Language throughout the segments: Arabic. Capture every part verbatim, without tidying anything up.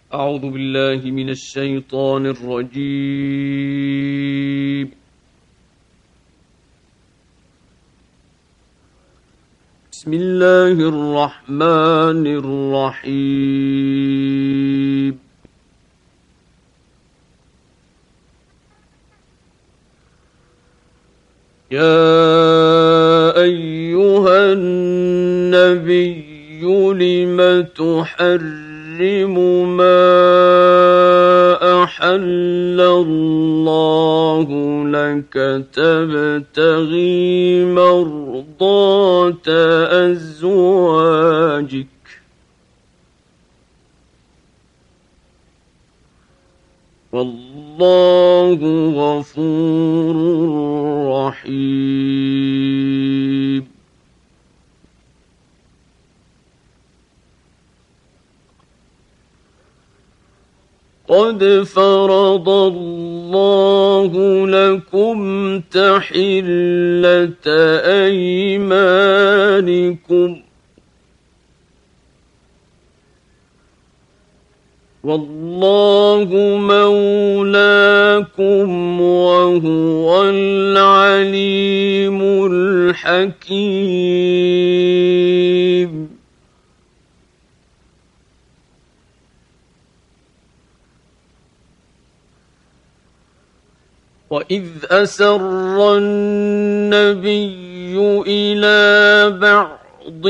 أعوذ بالله من الشيطان الرجيم. بسم الله الرحمن الرحيم. يا أيها النبي لم تحرم ما أحل الله لك تبتغي مرضات أزواجك والله غفور رحيم. قد فرض الله لكم تحلة أيمانكم والله مولاكم وهو العليم الحكيم. وإذ أسر النبي إلى بعض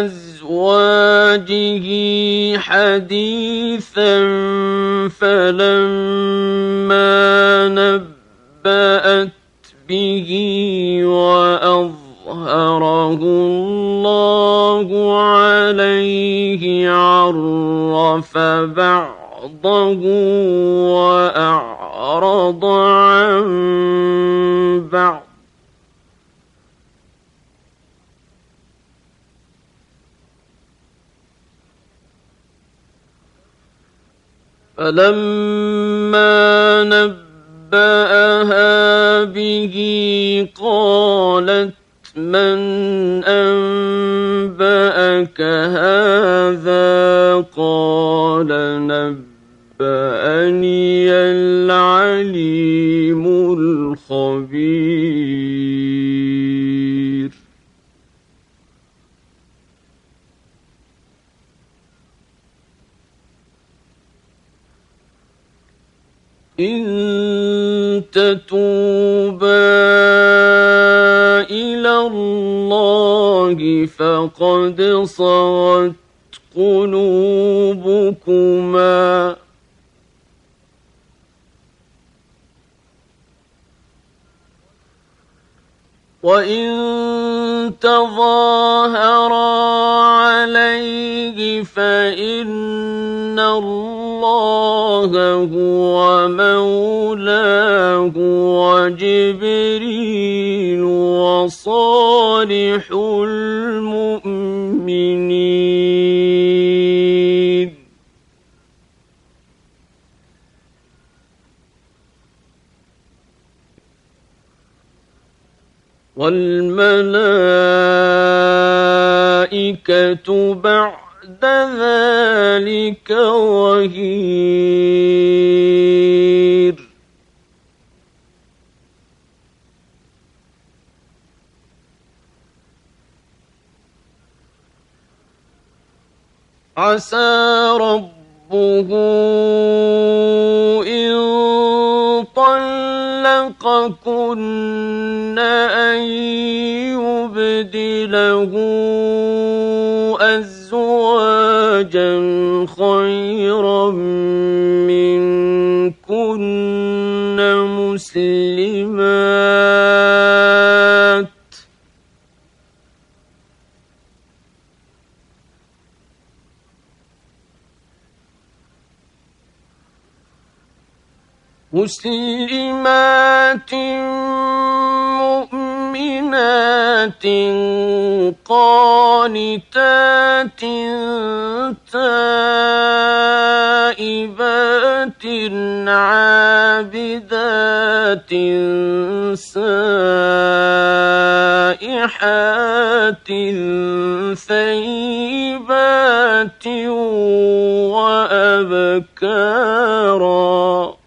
أزواجه حديثا فلما نبأت به وأظهره الله عليه عرف بعضه وأعرض عن بعض فلما نبأها به قالت من أنبأك هذا قال نبأني العليم الخبير. إن تتوبا إلى الله فقد صغت قلوبكما وإن تظاهرا عليه فإن الله هو مولاه وجبريل وصالح المؤمنين والملائكة بعد ذلك ظهير. عسى ربه إن طلقكن أن يبدله أزواجا خيرا منكن مسلمات مسلمات مؤمنات قانتات تائبات عابدات سائحات ثيبات وأبكارا وأبكارا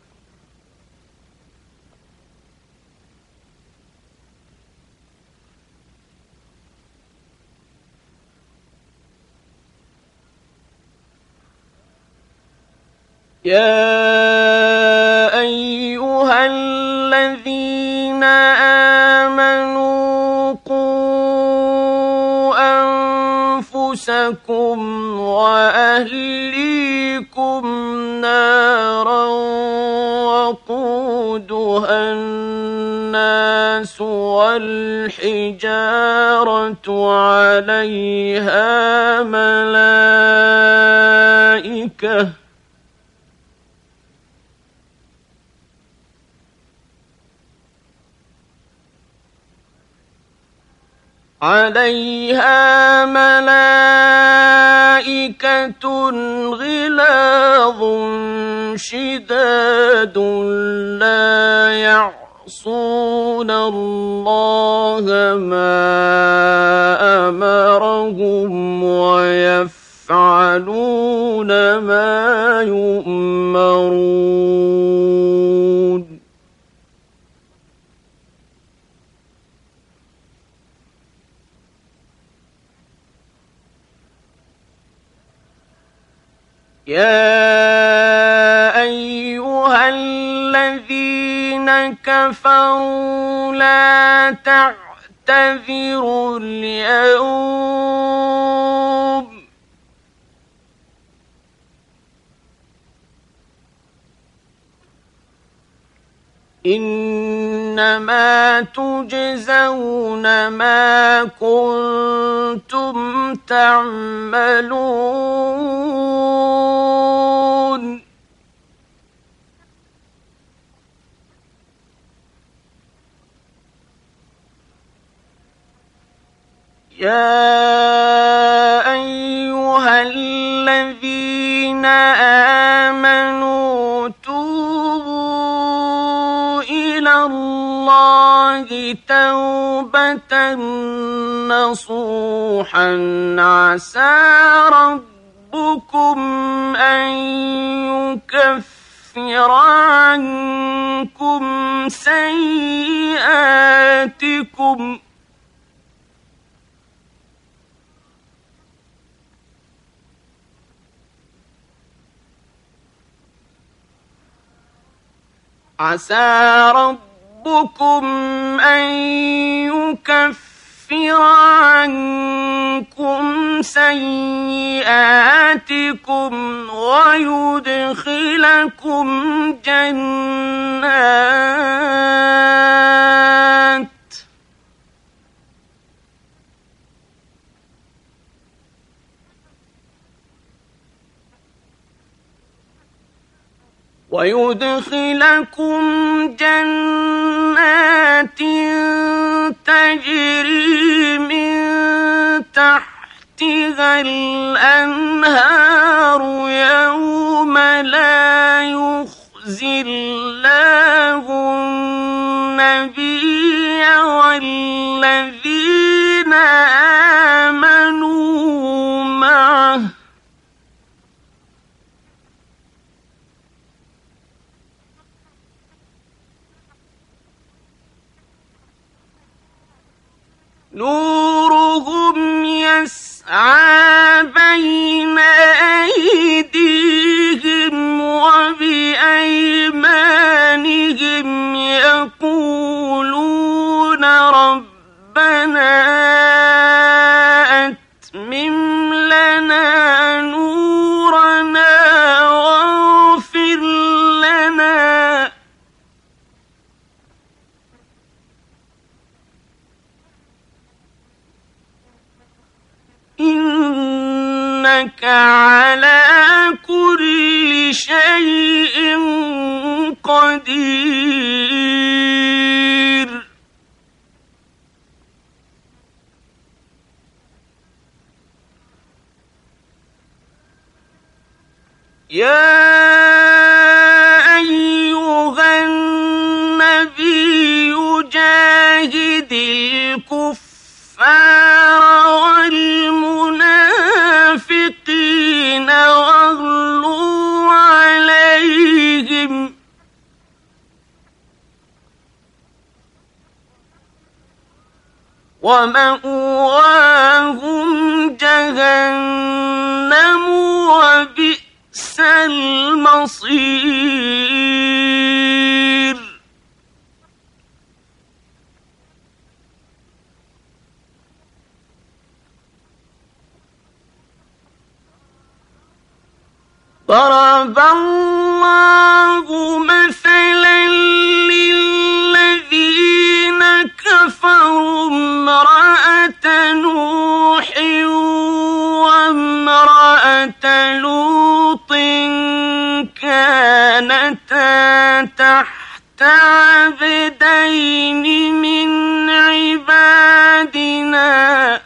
يا أيها الذين آمنوا قوا أنفسكم وأهليكم نارا وقودها الناس والحجارة عليها ملائكة عليها ملائكة غلاظ شداد لا يعصون الله ما أمرهم ويفعلون ما يؤمرون يا أيها الذين كفروا لا تعتذروا اليوم إنما تجزون ما كنتم تعملون يا أيها الذين آمنوا توبوا إلى الله توبة نصوحا عسى ربكم أن يكفر عنكم سيئاتكم عسى ربكم أن يكفر عنكم سيئاتكم ويدخلكم جنات ويدخلكم جنات تجري من تحتها الأنهار يوم لا يخزي الله النبي والذين آمنوا معه نورهم يسعى بين أيديهم وبأيمانهم يقولون ربنا أتمم لنا نورنا واغفر لنا إنك على كل شيء قدير يا أيها النبي جاهد الكفار والمنافقين واغلظ ومأواهم جهنم وبئس المصير. ضرب الله مثلا للذين كفروا امرأة نوح وامرأة لوط كانتا تحت عبدين من عبادنا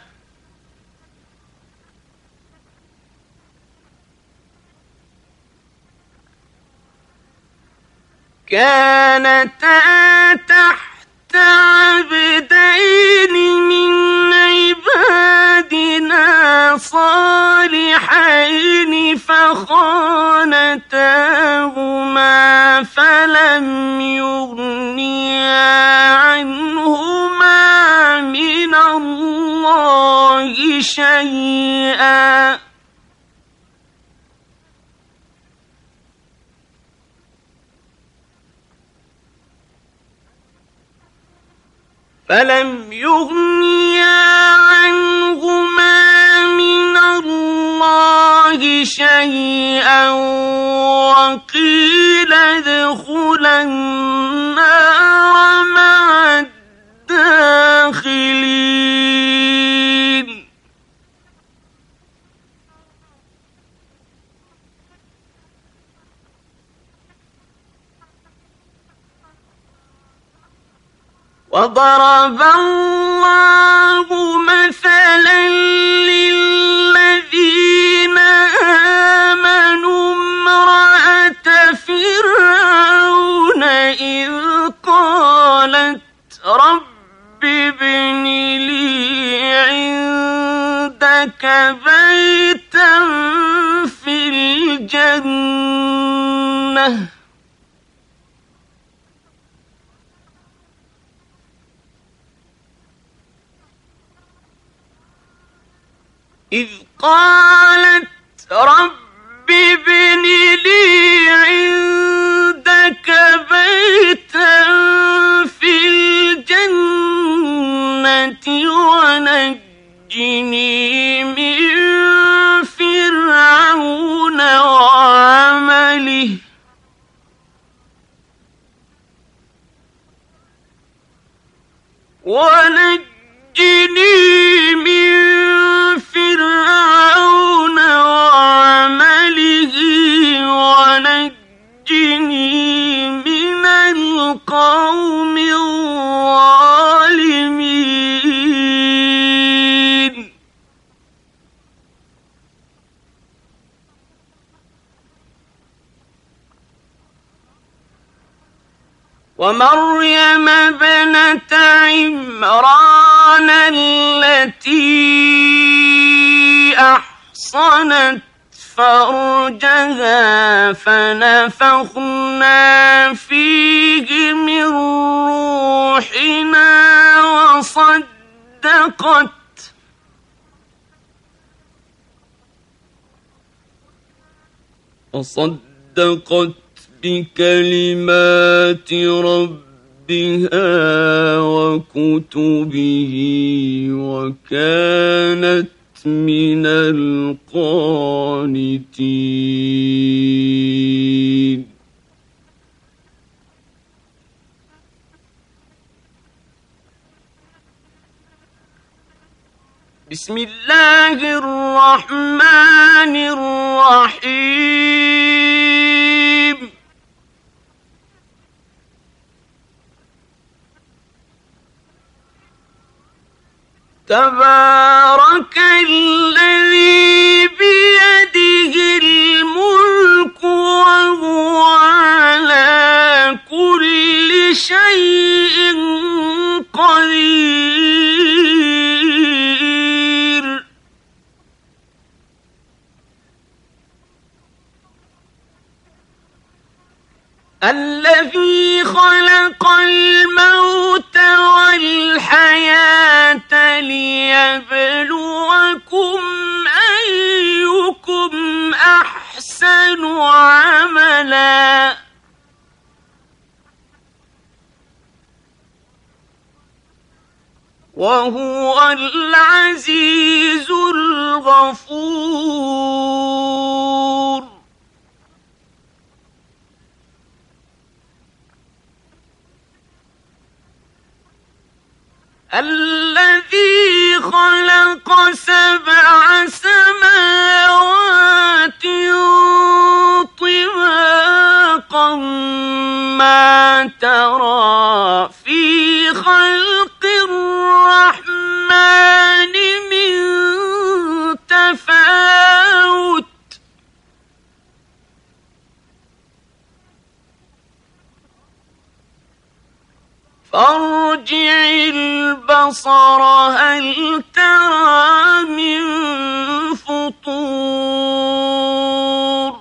كانتا تحت عبدين من عبادنا صالحين فخانتاهما فلم يغنيا عنهما من الله شيئا فلم يغنيا عنهما من الله شيئا وقيل ادخلا النار مع الداخلين. وضرب الله مثلا للذين آمنوا امرأة فرعون إذ قالت رب ابن لي عندك بيتا في الجنة إذ قالت رب ابن لي عندك بيتا في الجنة ونجني من فرعون وعمله ونجني من فرعون وعمله ونجني من القوم الظالمين. ومريم ابنة عمران التي أحصنت فرجها فنفخنا فيه من روحنا وصدقت وصدقت بكلمات ربها وكتبه وكانت من القانتين. بسم الله الرحمن الرحيم. تبارك الذي بيده الملك وهو على كل شيء قدير. الذي خلق الموت والحياة الحياة ليبلوكم أيكم أحسن عملا وهو العزيز الغفور. الذي خلق سبع سماوات طباقا ما ترى في خلق الرحمن من تفاوت فارجع البصر هل ترى من فطور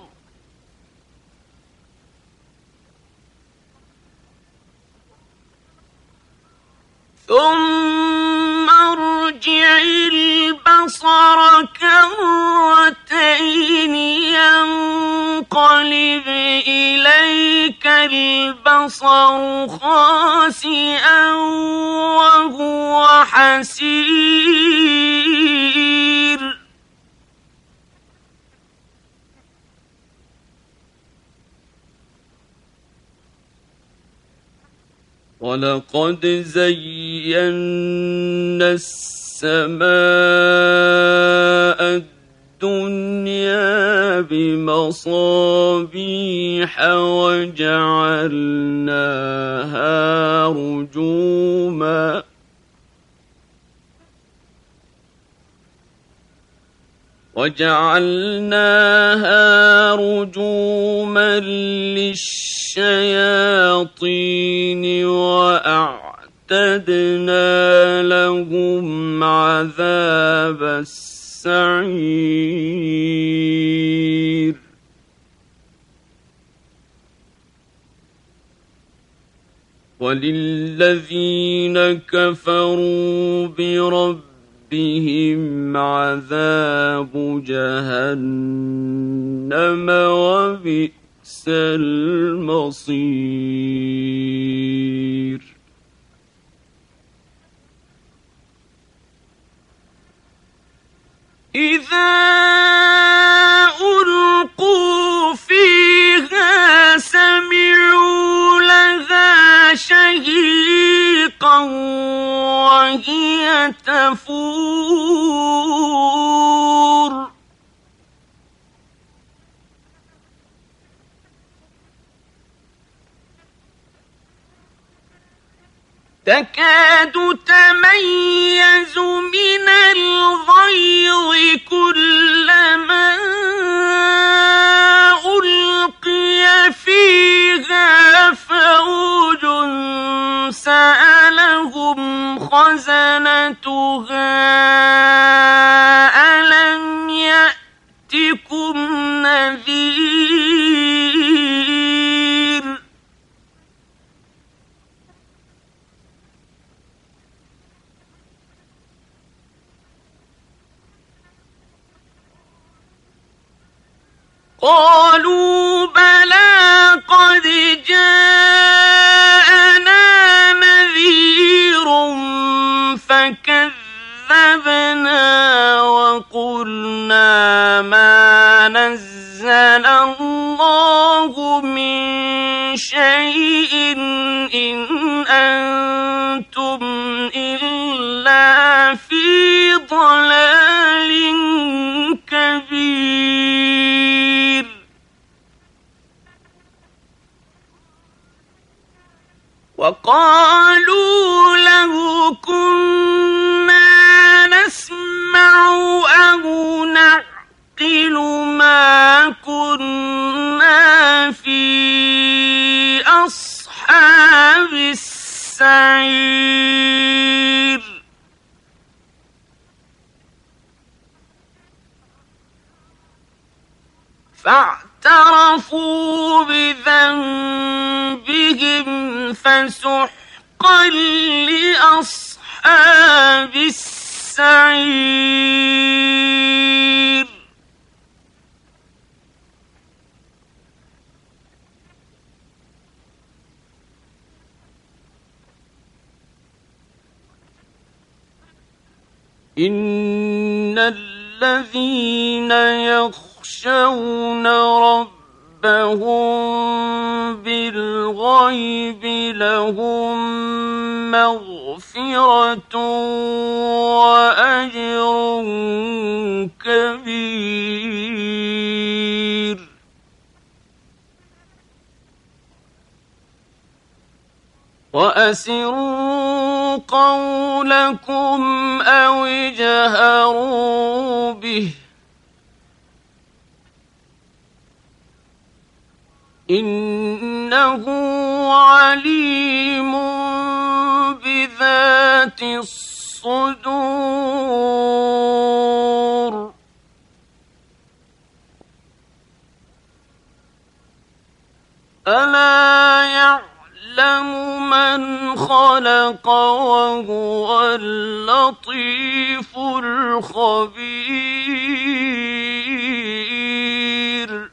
ثم ارجع البصر كرتين ينقلب إليك البصر خاسئا وهو حسير ولقد زينا السماء الدنيا بمصابيح وجعلناها رجوما وجعلناها رجوما للشياطين وأعتدنا لهم عذاب السعير وللذين كفروا بربهم عذاب جهنم وبئس المصير. إذا ألقوا فيها سمعوا لها شهيقا وهي تفور تكاد تميز من الغيظ كلما ألقي فيها فوج سألهم خزنتها ألم يأتكم نذير قالوا بلى قد جاءنا نذير فكذبنا وقلنا ما نزل الله من شيء إن أنتم إلا في ضلال كبير. وقالوا لو كنا نسمع أو نعقل ما كنا في أصحاب السعير. فاعترفوا بذنبهم فسحقا لأصحاب أصحاب السعير إن الذين يخشون ربهم بالغيب لهم مغفرة وأجر كبير وأسروا قولكم أو اجهروا به إنه عليم بذات الصدور ألا يعلم من خلق وهو اللطيف الخبير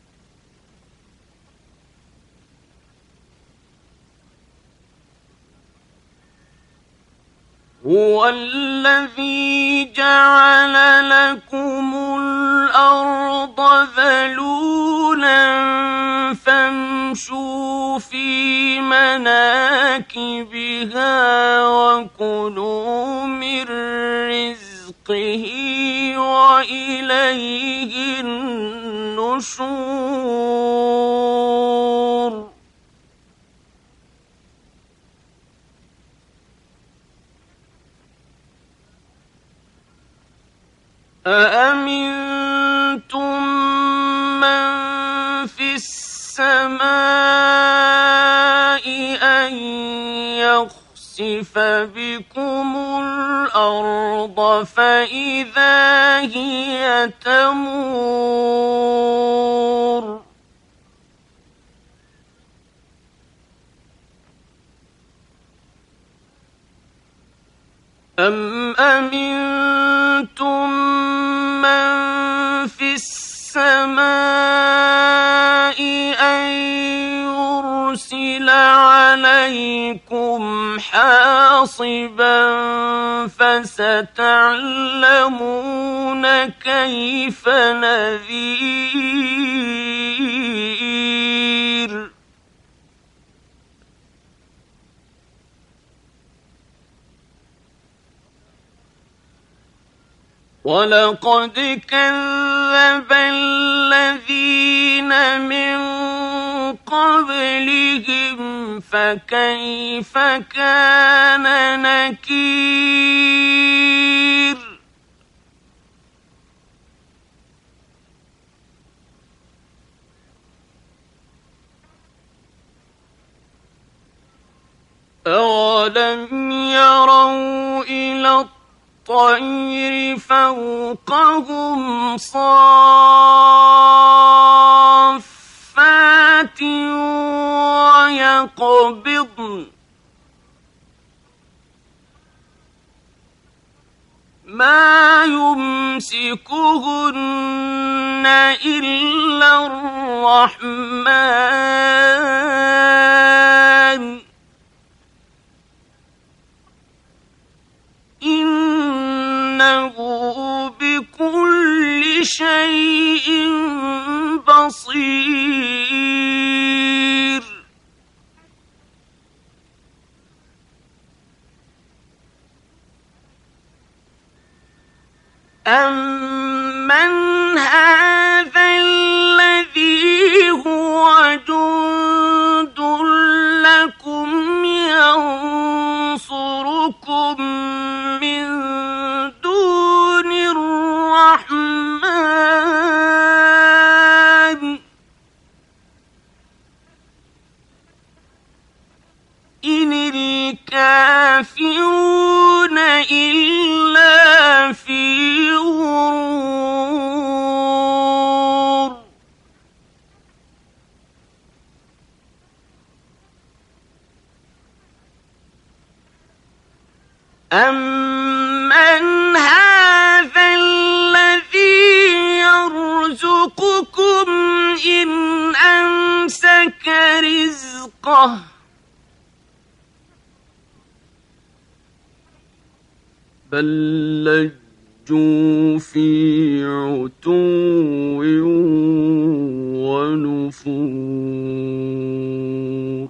هو الذي جعل لكم الأرض ذلولا فامشوا في مناكبها وكلوا من رزقه وإليه النشور أأمنتم من في السماء أن يخسف بكم الأرض فإذا هي تمور أم أمنتم من في السماء أن يرسل عليكم حاصبا فستعلمون كيف نذير ولقد كذب الذين من قبلهم فكيف كان نكير أولم يروا إلى الطير فوقهم صافات ويقبضن ما يمسكهن إلا الرحمن إنه بكل شيء بصير أمن هذا الذي هو جند لكم ينصركم من دون الرحمن إن الكافرون إلا في غرور أَمَّنْ هَٰذَا الَّذِي يَرْزُقُكُمْ إِنْ أَمْسَكَ رِزْقَهُ بَل لَّجُّوا فِي عُتُوٍّ وَنُفُورٍ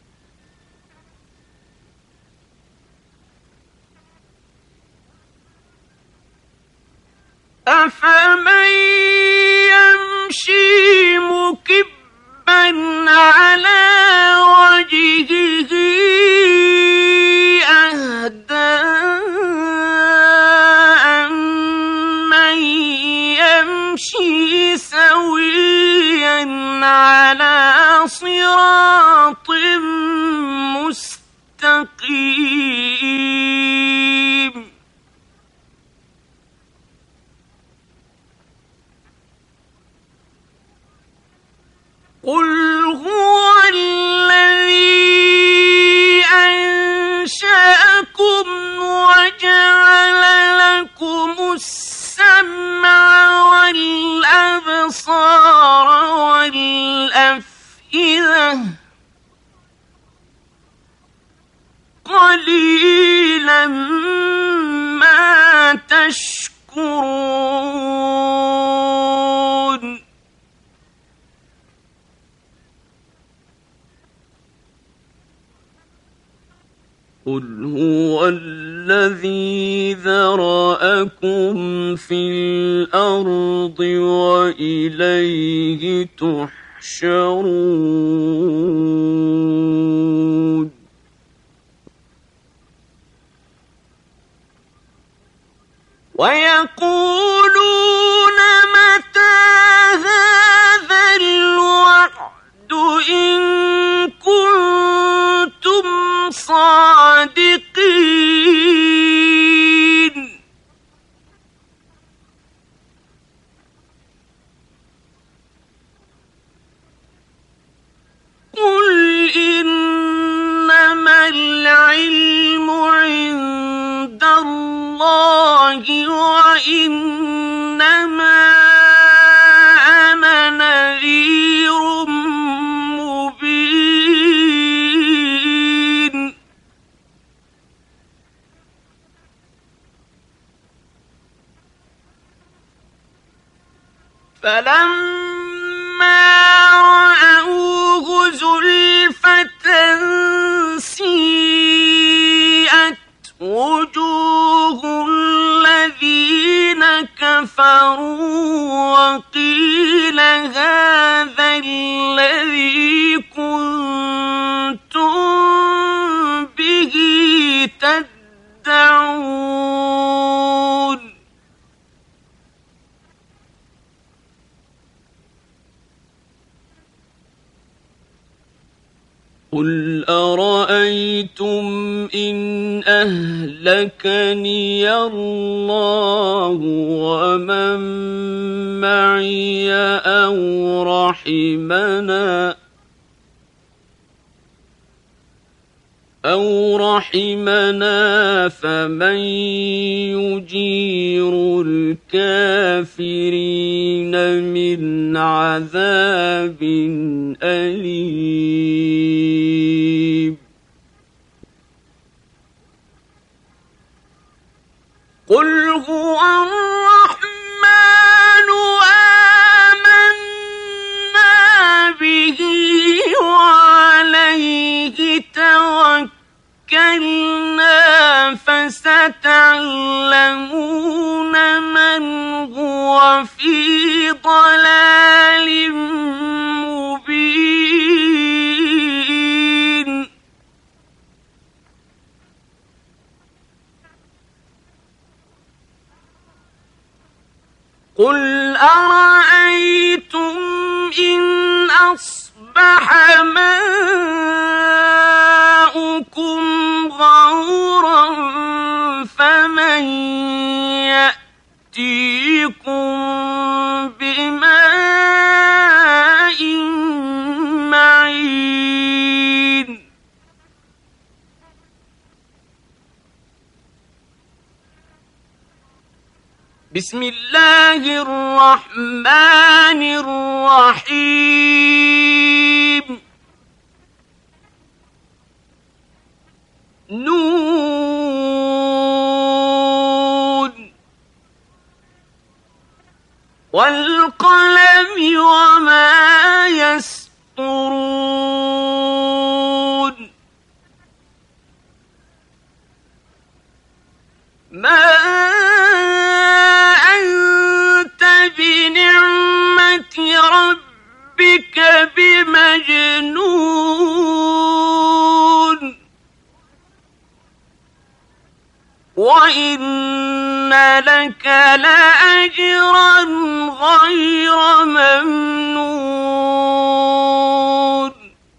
أَفَمَن يَمْشِي مُكِبًّا عَلَىٰ وَجْهِهِ أَهْدَىٰ أَمَّن يَمْشِي سَوِيًّا عَلَىٰ صِرَاطٍ مُّسْتَقِيمٍ قُلْ هُوَ الَّذِي أَنشَأَكُمْ وَجَعَلَ لَكُمُ السَّمْعَ وَالْأَبْصَارَ وَالْأَفْئِدَةَ ۖ قَلِيلًا مَّا تَشْكُرُونَ قُلْ هُوَ الَّذِي ذَرَأَكُمْ فِي الْأَرْضِ وَإِلَيْهِ تُحْشَرُونَ وَيَقُولُونَ مَتَىٰ هَٰذَا الْوَعْدُ إِن كُنتُمْ صَادِقِينَ قُلْ إِنَّمَا الْعِلْمُ عِندَ اللَّهِ وَإِنَّمَا أَنَا نَذِيرٌ مُّبِينٌ فَلَمَّا رَأَوْهُ زُلْفَةً سِيئَتْ وُجُوهُ الَّذِينَ كَفَرُوا وَقِيلَ هَٰذَا الَّذِي كُنتُم بِهِ تَدَّعُونَ قُلْ أَرَأَيْتُمْ إِنْ أَهْلَكَنِيَ اللَّهُ وَمَن مَّعِيَ أَوْ رَحِمَنَا أَوْ رَحِمَنَا فَمَن يُجِيرُ الْكَافِرِينَ مِنْ عَذَابٍ أَلِيمٍ قُلْ هُوَ الرَّحْمَٰنُ آمَنَّا بِهِ وَعَلَيْهِ تَوَكَّلْنَا فَسَتَعْلَمُونَ مَنْ هُوَ فِي ضَلَالٍ مُّبِينٍ قُلْ أَرَأَيْتُمْ إِنْ أَصْبَحَ مَاؤُكُمْ غَوْرًا فَمَن يَأْتِيكُم بِمَاءٍ مَّعِينٍ بسم الله الرحمن الرحيم نون والقلم وما يسطرون ما أنت بنعمة ربك بمجنون وإن لك لأجرا غير ممنون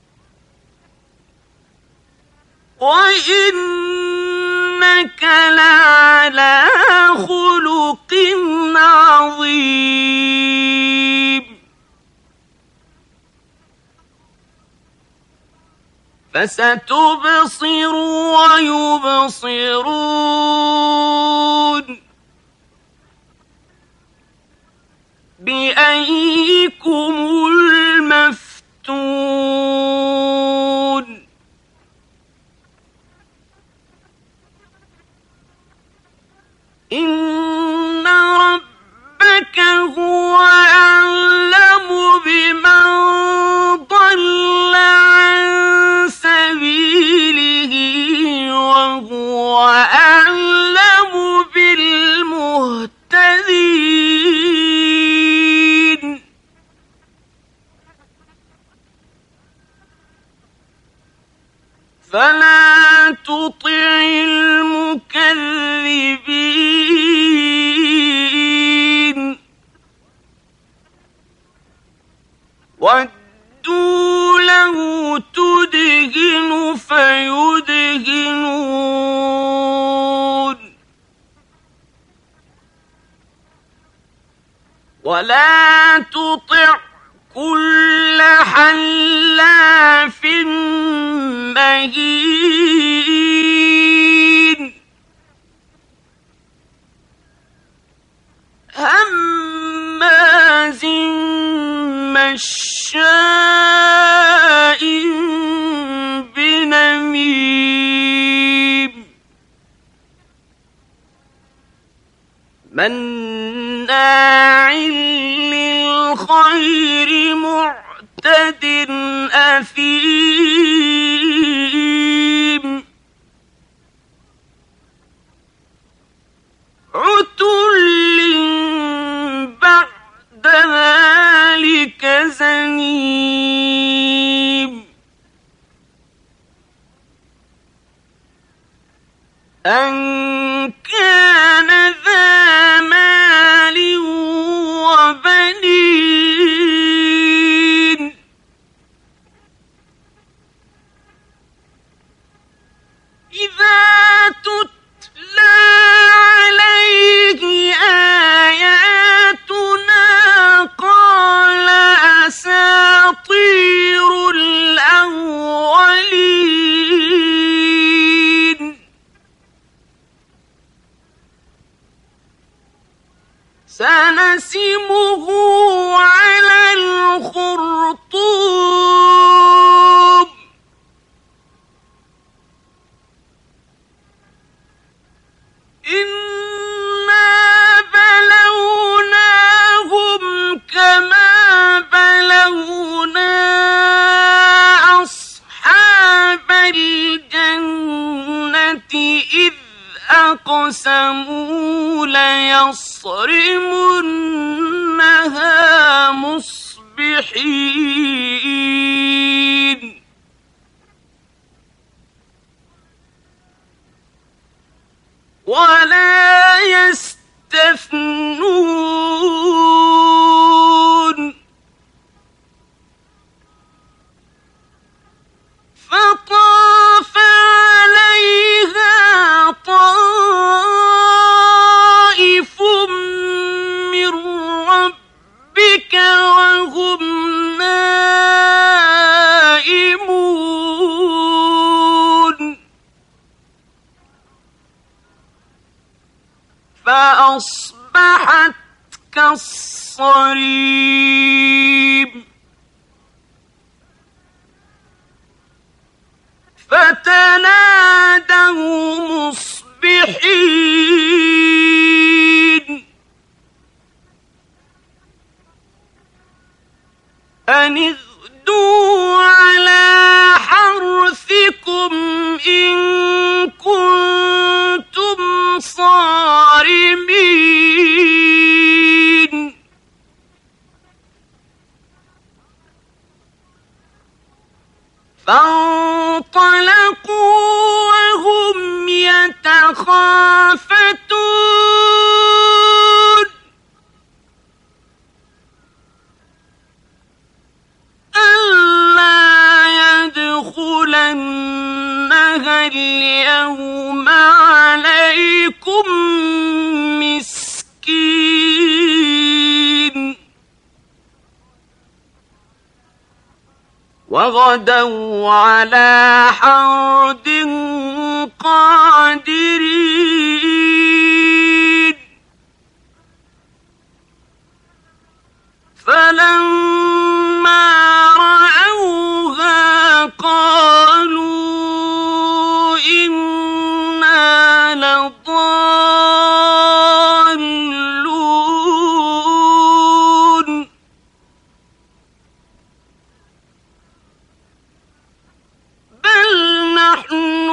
وإنك لعلى خلق عظيم فستبصر ويبصرون بأيكم المفتون إن ربك هو أعلم بمن ضل عن سبيله وهو أعلم بالمهتدين فلا تطع المكذبين ودوا له تدهن فيدهنون ولا تطع كل حلاف مهين هماز مشاء بنميم مناع للخير معتد أثيم عتل بعد ذلك زنيم أن كان ذا مال وبنين إذا تتلى عليه آياتنا قال أساطير الأولين سنسمه على الخرطوم إنا بلوناهم كما بلونا أصحاب الجنة إذ أقسموا ليصرمنها مصبحين ولا يستثنون فطاف عليها طائف من ربك وهم نائمون فأصبح كالصريم فتنادوا مصبحين أن اغدوا على حرثكم إن كنتم صارمين فانطلقوا وهم يتخافتون ألا يدخلنها اليوم عليكم مسكين وغدوا على حرد قادرين فلما رأوها قالوا إنا لضالون بل نحن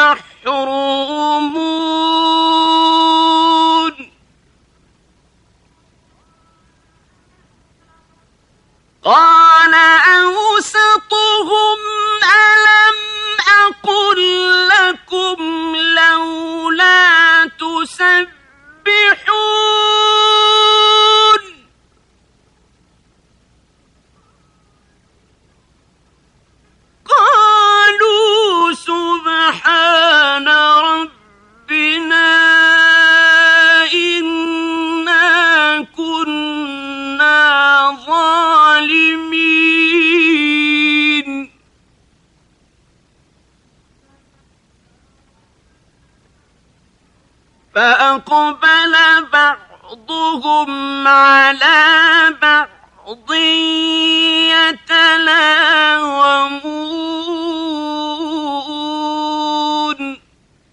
محرومون قال أوسطهم ألم أقل لكم لولا تسبحون قالوا سبحان ربنا إنا كنا ظالمين فأقبل بعضهم على بعض يتلاومون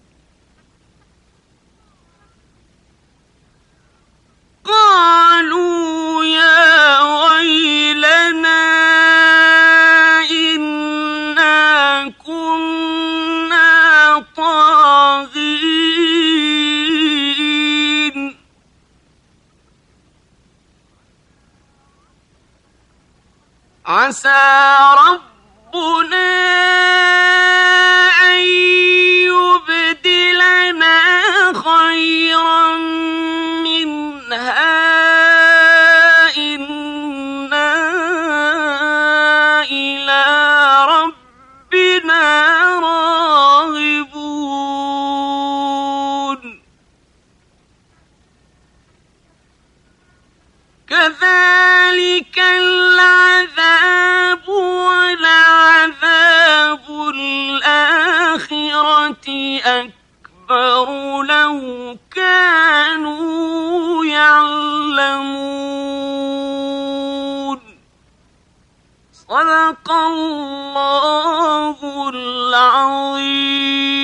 قالوا يا ويلنا إنا كنا طاغين عسى ربنا أن يبدلنا خيرا منها إنا إلى ربنا راغبون كذلك العذاب ولعذاب الآخرة أكبر لو كانوا يعلمون صدق الله العظيم.